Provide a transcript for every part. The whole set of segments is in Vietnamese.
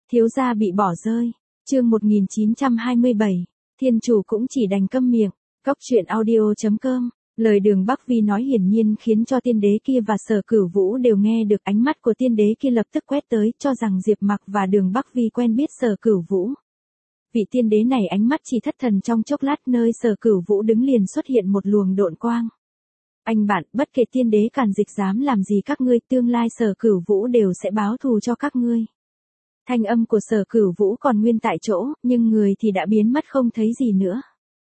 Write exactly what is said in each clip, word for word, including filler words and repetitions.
Thiếu gia bị bỏ rơi. Chương một nghìn chín trăm hai mươi bảy. Thiên chủ cũng chỉ đành câm miệng. Cóc truyện audio chấm com. Lời Đường Bắc Vi nói hiển nhiên khiến cho tiên đế kia và Sở Cửu Vũ đều nghe được, ánh mắt của tiên đế kia lập tức quét tới, cho rằng Diệp Mặc và Đường Bắc Vi quen biết Sở Cửu Vũ. Vị tiên đế này ánh mắt chỉ thất thần trong chốc lát, nơi Sở Cửu Vũ đứng liền xuất hiện một luồng độn quang. Anh bạn, bất kể tiên đế càn dịch dám làm gì các ngươi, tương lai Sở Cửu Vũ đều sẽ báo thù cho các ngươi. Thanh âm của Sở Cửu Vũ còn nguyên tại chỗ, nhưng người thì đã biến mất không thấy gì nữa.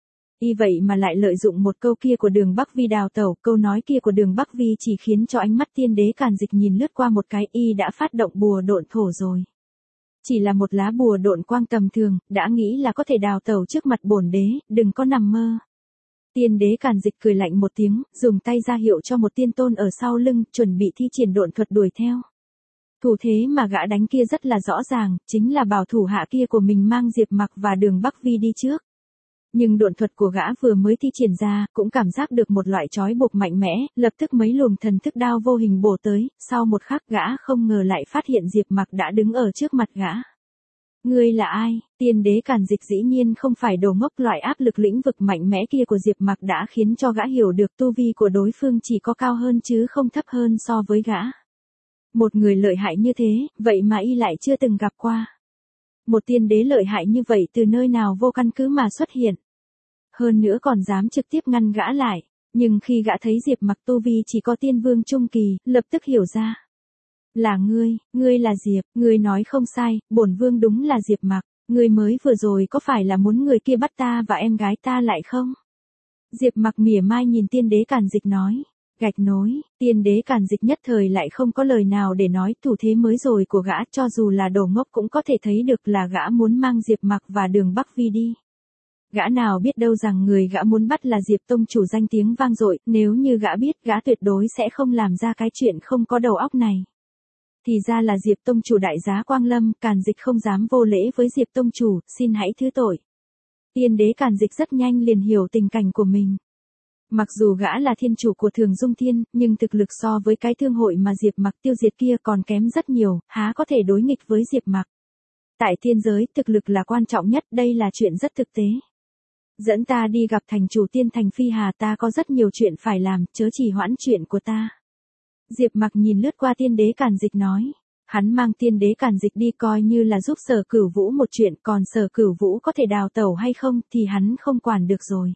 Y vậy mà lại lợi dụng một câu kia của Đường Bắc Vi đào tẩu, câu nói kia của Đường Bắc Vi chỉ khiến cho ánh mắt tiên đế càn dịch nhìn lướt qua một cái, y đã phát động bùa độn thổ rồi. Chỉ là một lá bùa độn quang tầm thường, đã nghĩ là có thể đào tẩu trước mặt bổn đế, đừng có nằm mơ. Tiên đế càn dịch cười lạnh một tiếng, dùng tay ra hiệu cho một tiên tôn ở sau lưng, chuẩn bị thi triển độn thuật đuổi theo. Thủ thế mà gã đánh kia rất là rõ ràng, chính là bảo thủ hạ kia của mình mang Diệp Mặc và Đường Bắc Vi đi trước. Nhưng độn thuật của gã vừa mới thi triển ra, cũng cảm giác được một loại trói buộc mạnh mẽ, lập tức mấy luồng thần thức đao vô hình bổ tới, sau một khắc gã không ngờ lại phát hiện Diệp Mặc đã đứng ở trước mặt gã. Ngươi là ai? Tiên đế càn dịch dĩ nhiên không phải đồ ngốc, loại áp lực lĩnh vực mạnh mẽ kia của Diệp Mặc đã khiến cho gã hiểu được tu vi của đối phương chỉ có cao hơn chứ không thấp hơn so với gã. Một người lợi hại như thế, vậy mà y lại chưa từng gặp qua. Một tiên đế lợi hại như vậy từ nơi nào vô căn cứ mà xuất hiện. Hơn nữa còn dám trực tiếp ngăn gã lại, nhưng khi gã thấy Diệp Mặc tu vi chỉ có tiên vương trung kỳ, lập tức hiểu ra. Là ngươi, ngươi là Diệp, ngươi nói không sai, bổn vương đúng là Diệp Mặc, ngươi mới vừa rồi có phải là muốn người kia bắt ta và em gái ta lại không? Diệp Mặc mỉa mai nhìn tiên đế càn dịch nói. Gạch nối, tiên đế càn dịch nhất thời lại không có lời nào để nói, thủ thế mới rồi của gã cho dù là đồ ngốc cũng có thể thấy được là gã muốn mang Diệp Mặc và Đường Bắc Vi đi. Gã nào biết đâu rằng người gã muốn bắt là Diệp tông chủ danh tiếng vang dội, nếu như gã biết gã tuyệt đối sẽ không làm ra cái chuyện không có đầu óc này. Thì ra là Diệp tông chủ đại giá Quang Lâm, càn dịch không dám vô lễ với Diệp tông chủ, xin hãy thứ tội. Tiên đế càn dịch rất nhanh liền hiểu tình cảnh của mình. Mặc dù gã là thiên chủ của Thường Dung Thiên, nhưng thực lực so với cái thương hội mà Diệp Mặc tiêu diệt kia còn kém rất nhiều, há có thể đối nghịch với Diệp Mặc. Tại tiên giới, thực lực là quan trọng nhất, đây là chuyện rất thực tế. Dẫn ta đi gặp thành chủ tiên thành Phi Hà, ta có rất nhiều chuyện phải làm, chớ trì hoãn chuyện của ta. Diệp Mặc nhìn lướt qua tiên đế càn dịch nói. Hắn mang tiên đế càn dịch đi coi như là giúp Sở Cửu Vũ một chuyện, còn Sở Cửu Vũ có thể đào tẩu hay không thì hắn không quản được rồi.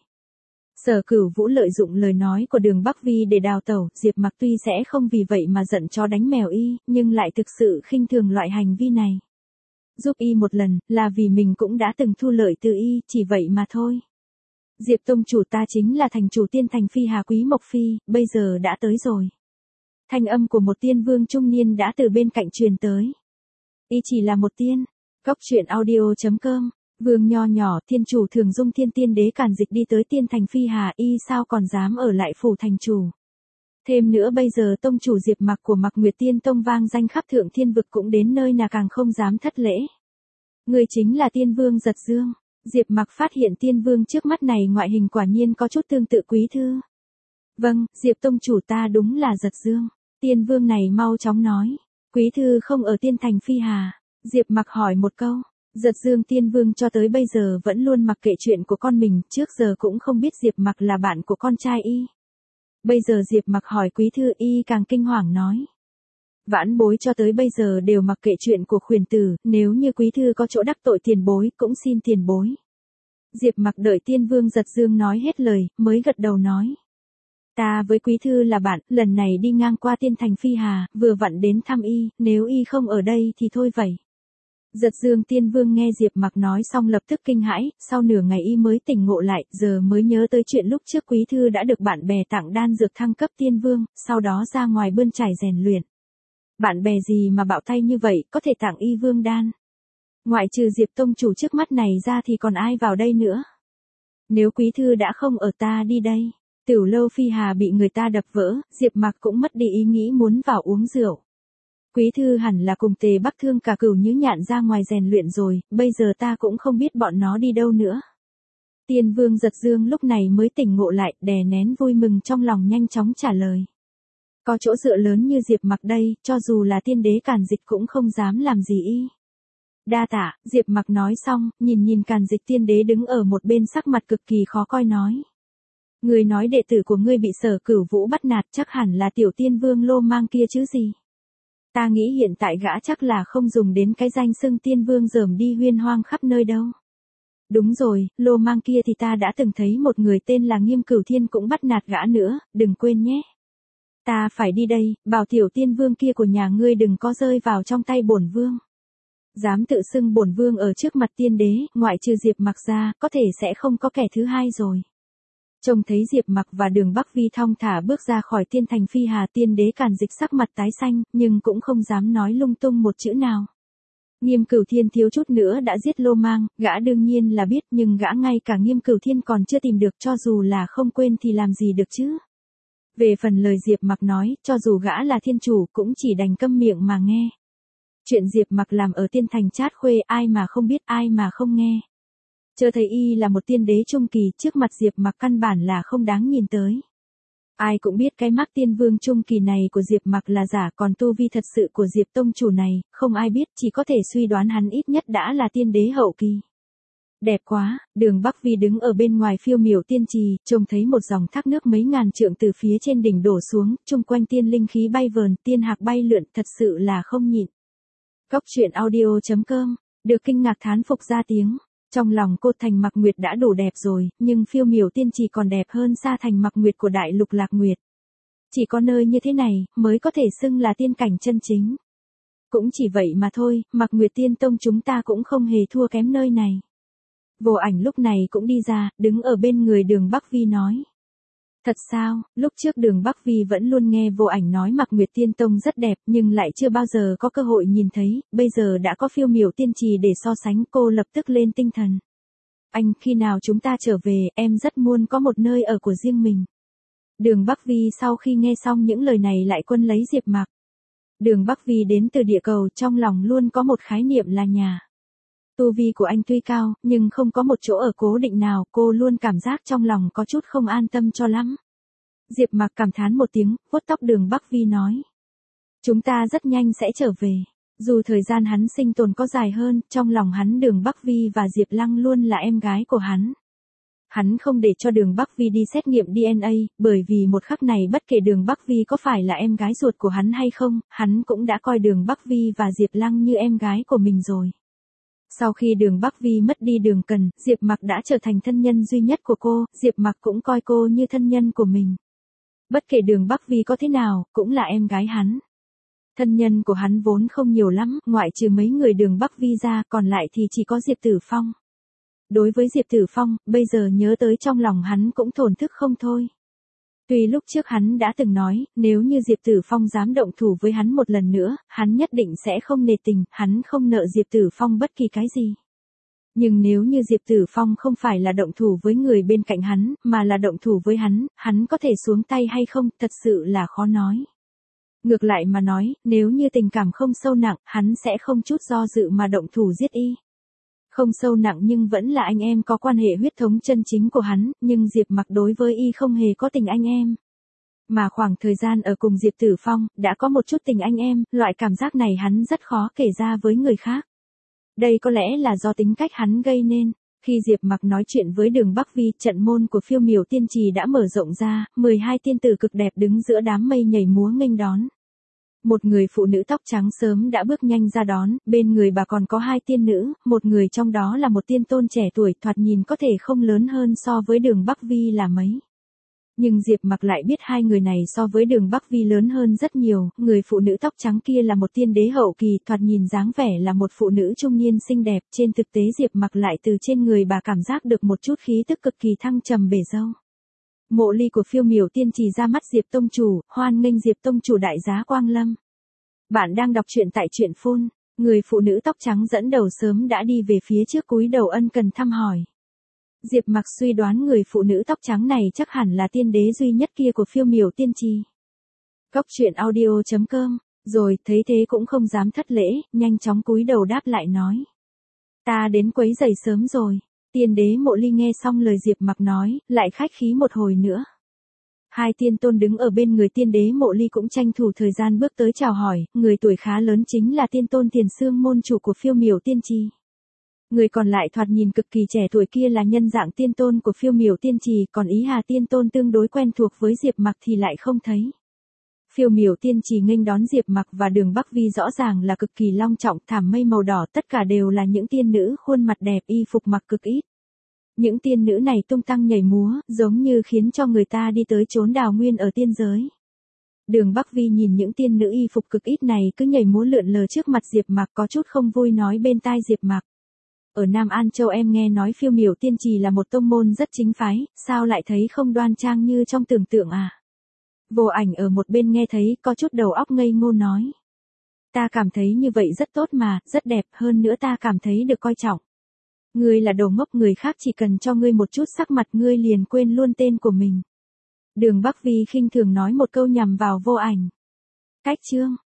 Sở Cửu Vũ lợi dụng lời nói của Đường Bắc Vi để đào tẩu, Diệp Mặc tuy sẽ không vì vậy mà giận chó đánh mèo y, nhưng lại thực sự khinh thường loại hành vi này. Giúp y một lần, là vì mình cũng đã từng thu lợi từ y, chỉ vậy mà thôi. Diệp tông chủ, ta chính là thành chủ tiên thành Phi Hà Quý Mộc Phi, bây giờ đã tới rồi. Thanh âm của một tiên vương trung niên đã từ bên cạnh truyền tới. Y chỉ là một tiên. Cóc truyện audio chấm com. Vương nho nhỏ, thiên chủ Thường Dung Thiên tiên đế càn dịch đi tới tiên thành Phi Hà, y sao còn dám ở lại phủ thành chủ. Thêm nữa bây giờ tông chủ Diệp Mặc của Mặc Nguyệt Tiên Tông vang danh khắp thượng thiên vực cũng đến nơi nào càng không dám thất lễ. Người chính là tiên vương Giật Dương. Diệp Mặc phát hiện tiên vương trước mắt này ngoại hình quả nhiên có chút tương tự Quý Thư. Vâng, Diệp tông chủ, ta đúng là Giật Dương. Tiên vương này mau chóng nói. Quý Thư không ở tiên thành Phi Hà. Diệp Mặc hỏi một câu. Giật Dương tiên vương cho tới bây giờ vẫn luôn mặc kệ chuyện của con mình, trước giờ cũng không biết Diệp Mặc là bạn của con trai y. Bây giờ Diệp Mặc hỏi Quý Thư, y càng kinh hoàng nói. Vãn bối cho tới bây giờ đều mặc kệ chuyện của khuyển tử, nếu như Quý Thư có chỗ đắc tội tiền bối, cũng xin tiền bối. Diệp Mặc đợi tiên vương Giật Dương nói hết lời, mới gật đầu nói. Ta với Quý Thư là bạn, lần này đi ngang qua tiên thành Phi Hà, vừa vặn đến thăm y, nếu y không ở đây thì thôi vậy. Giật Dương tiên vương nghe Diệp Mặc nói xong lập tức kinh hãi, sau nửa ngày y mới tỉnh ngộ lại, giờ mới nhớ tới chuyện lúc trước Quý Thư đã được bạn bè tặng đan dược thăng cấp tiên vương, sau đó ra ngoài bươn trải rèn luyện. Bạn bè gì mà bạo tay như vậy, có thể tặng y vương đan. Ngoại trừ Diệp tông chủ trước mắt này ra thì còn ai vào đây nữa. Nếu Quý Thư đã không ở, ta đi đây. Tiểu lâu Phi Hà bị người ta đập vỡ, Diệp Mặc cũng mất đi ý nghĩ muốn vào uống rượu. Quý Thư hẳn là cùng Tề Bắc Thương cả Cửu Nhứ Nhạn ra ngoài rèn luyện rồi, bây giờ ta cũng không biết bọn nó đi đâu nữa. Tiên vương Giật Dương lúc này mới tỉnh ngộ lại, đè nén vui mừng trong lòng nhanh chóng trả lời. Có chỗ dựa lớn như Diệp Mặc đây, cho dù là tiên đế càn dịch cũng không dám làm gì y. Đa tạ, Diệp Mặc nói xong, nhìn nhìn Càn Dịch tiên đế đứng ở một bên sắc mặt cực kỳ khó coi nói. Người nói đệ tử của ngươi bị Sở Cửu Vũ bắt nạt chắc hẳn là tiểu tiên vương Lô Mang kia chứ gì. Ta nghĩ hiện tại gã chắc là không dùng đến cái danh xưng tiên vương dởm đi huyên hoang khắp nơi đâu. Đúng rồi, Lô Mang kia thì ta đã từng thấy một người tên là Nghiêm Cửu Thiên cũng bắt nạt gã nữa, đừng quên nhé. Ta phải đi đây, bảo tiểu tiên vương kia của nhà ngươi đừng có rơi vào trong tay bổn vương. Dám tự xưng bổn vương ở trước mặt tiên đế, ngoại trừ Diệp Mặc ra, có thể sẽ không có kẻ thứ hai rồi. Trông thấy Diệp Mặc và Đường Bắc Vi thong thả bước ra khỏi tiên thành Phi Hà, tiên đế Càn Dịch sắc mặt tái xanh, nhưng cũng không dám nói lung tung một chữ nào. Nghiêm Cửu Thiên thiếu chút nữa đã giết Lô Mang, gã đương nhiên là biết, nhưng gã ngay cả Nghiêm Cửu Thiên còn chưa tìm được, cho dù là không quên thì làm gì được chứ. Về phần lời Diệp Mặc nói, cho dù gã là thiên chủ cũng chỉ đành câm miệng mà nghe. Chuyện Diệp Mặc làm ở tiên thành Trát Khuê ai mà không biết, ai mà không nghe. Chớ thấy y là một tiên đế trung kỳ, trước mặt Diệp Mặc căn bản là không đáng nhìn tới. Ai cũng biết cái mác tiên vương trung kỳ này của Diệp Mặc là giả, còn tu vi thật sự của Diệp tông chủ này, không ai biết, chỉ có thể suy đoán hắn ít nhất đã là tiên đế hậu kỳ. Đẹp quá, Đường Bắc Vi đứng ở bên ngoài phiêu miểu tiên trì, trông thấy một dòng thác nước mấy ngàn trượng từ phía trên đỉnh đổ xuống, chung quanh tiên linh khí bay vờn, tiên hạc bay lượn, thật sự là không nhịn. Cốc truyện audio chấm com, được kinh ngạc thán phục ra tiếng. Trong lòng cô Thành Mặc Nguyệt đã đủ đẹp rồi, nhưng phiêu miểu tiên trì còn đẹp hơn xa Thành Mặc Nguyệt của Đại Lục Lạc Nguyệt. Chỉ có nơi như thế này, mới có thể xưng là tiên cảnh chân chính. Cũng chỉ vậy mà thôi, Mặc Nguyệt Tiên Tông chúng ta cũng không hề thua kém nơi này. Vô Ảnh lúc này cũng đi ra, đứng ở bên người Đường Bắc Vi nói. Thật sao, lúc trước Đường Bắc Vi vẫn luôn nghe Vô Ảnh nói Mặc Nguyệt Tiên Tông rất đẹp nhưng lại chưa bao giờ có cơ hội nhìn thấy, bây giờ đã có phiêu miểu tiên trì để so sánh, cô lập tức lên tinh thần. Anh, khi nào chúng ta trở về, em rất muốn có một nơi ở của riêng mình. Đường Bắc Vi sau khi nghe xong những lời này lại quân lấy Diệp Mặc. Đường Bắc Vi đến từ địa cầu, trong lòng luôn có một khái niệm là nhà. Tu vi của anh tuy cao, nhưng không có một chỗ ở cố định nào, cô luôn cảm giác trong lòng có chút không an tâm cho lắm. Diệp Mặc cảm thán một tiếng, vuốt tóc Đường Bắc Vi nói. Chúng ta rất nhanh sẽ trở về. Dù thời gian hắn sinh tồn có dài hơn, trong lòng hắn Đường Bắc Vi và Diệp Lăng luôn là em gái của hắn. Hắn không để cho Đường Bắc Vi đi xét nghiệm đê en a, bởi vì một khắc này bất kể Đường Bắc Vi có phải là em gái ruột của hắn hay không, hắn cũng đã coi Đường Bắc Vi và Diệp Lăng như em gái của mình rồi. Sau khi Đường Bắc Vi mất đi Đường Cần, Diệp Mặc đã trở thành thân nhân duy nhất của cô, Diệp Mặc cũng coi cô như thân nhân của mình. Bất kể Đường Bắc Vi có thế nào, cũng là em gái hắn. Thân nhân của hắn vốn không nhiều lắm, ngoại trừ mấy người Đường Bắc Vi ra, còn lại thì chỉ có Diệp Tử Phong. Đối với Diệp Tử Phong, bây giờ nhớ tới trong lòng hắn cũng thổn thức không thôi. Tuy lúc trước hắn đã từng nói, nếu như Diệp Tử Phong dám động thủ với hắn một lần nữa, hắn nhất định sẽ không nề tình, hắn không nợ Diệp Tử Phong bất kỳ cái gì. Nhưng nếu như Diệp Tử Phong không phải là động thủ với người bên cạnh hắn, mà là động thủ với hắn, hắn có thể xuống tay hay không, thật sự là khó nói. Ngược lại mà nói, nếu như tình cảm không sâu nặng, hắn sẽ không chút do dự mà động thủ giết y. Không sâu nặng nhưng vẫn là anh em có quan hệ huyết thống chân chính của hắn, nhưng Diệp Mặc đối với y không hề có tình anh em. Mà khoảng thời gian ở cùng Diệp Tử Phong, đã có một chút tình anh em, loại cảm giác này hắn rất khó kể ra với người khác. Đây có lẽ là do tính cách hắn gây nên. Khi Diệp Mặc nói chuyện với Đường Bắc Vi, trận môn của phiêu miểu tiên trì đã mở rộng ra, mười hai tiên tử cực đẹp đứng giữa đám mây nhảy múa nghênh đón. Một người phụ nữ tóc trắng sớm đã bước nhanh ra đón, bên người bà còn có hai tiên nữ, một người trong đó là một tiên tôn trẻ tuổi, thoạt nhìn có thể không lớn hơn so với Đường Bắc Vi là mấy. Nhưng Diệp Mặc lại biết hai người này so với Đường Bắc Vi lớn hơn rất nhiều, người phụ nữ tóc trắng kia là một tiên đế hậu kỳ, thoạt nhìn dáng vẻ là một phụ nữ trung niên xinh đẹp, trên thực tế Diệp Mặc lại từ trên người bà cảm giác được một chút khí tức cực kỳ thăng trầm bể dâu. Mộ Ly của phiêu miểu tiên trì ra mắt Diệp tông chủ, hoan nghênh Diệp tông chủ đại giá quang lâm. Bạn đang đọc truyện tại truyện phun, người phụ nữ tóc trắng dẫn đầu sớm đã đi về phía trước cúi đầu ân cần thăm hỏi. Diệp Mặc suy đoán người phụ nữ tóc trắng này chắc hẳn là tiên đế duy nhất kia của phiêu miểu tiên trì. Cốc truyện audio chấm com, rồi thấy thế cũng không dám thất lễ, nhanh chóng cúi đầu đáp lại nói. Ta đến quấy rầy sớm rồi. Tiên đế Mộ Ly nghe xong lời Diệp Mặc nói, lại khách khí một hồi nữa. Hai tiên tôn đứng ở bên người tiên đế Mộ Ly cũng tranh thủ thời gian bước tới chào hỏi, người tuổi khá lớn chính là tiên tôn Tiền Xương môn chủ của Phiêu Miểu Tiên Trì. Người còn lại thoạt nhìn cực kỳ trẻ tuổi kia là nhân dạng tiên tôn của Phiêu Miểu Tiên Trì, còn Ý Hà tiên tôn tương đối quen thuộc với Diệp Mặc thì lại không thấy. Phiêu Miểu Tiên Trì nghênh đón Diệp Mặc và Đường Bắc Vi rõ ràng là cực kỳ long trọng, thảm mây màu đỏ, tất cả đều là những tiên nữ khuôn mặt đẹp, y phục mặc cực ít. Những tiên nữ này tung tăng nhảy múa, giống như khiến cho người ta đi tới chốn đào nguyên ở tiên giới. Đường Bắc Vi nhìn những tiên nữ y phục cực ít này cứ nhảy múa lượn lờ trước mặt Diệp Mặc, có chút không vui nói bên tai Diệp Mặc. Ở Nam An Châu em nghe nói Phiêu Miểu Tiên Trì là một tông môn rất chính phái, sao lại thấy không đoan trang như trong tưởng tượng à? Vô Ảnh ở một bên nghe thấy có chút đầu óc ngây ngô nói. Ta cảm thấy như vậy rất tốt mà, rất đẹp, hơn nữa ta cảm thấy được coi trọng. Ngươi là đồ ngốc, người khác chỉ cần cho ngươi một chút sắc mặt ngươi liền quên luôn tên của mình. Đường Bắc Vi khinh thường nói một câu nhằm vào Vô Ảnh. Cách chương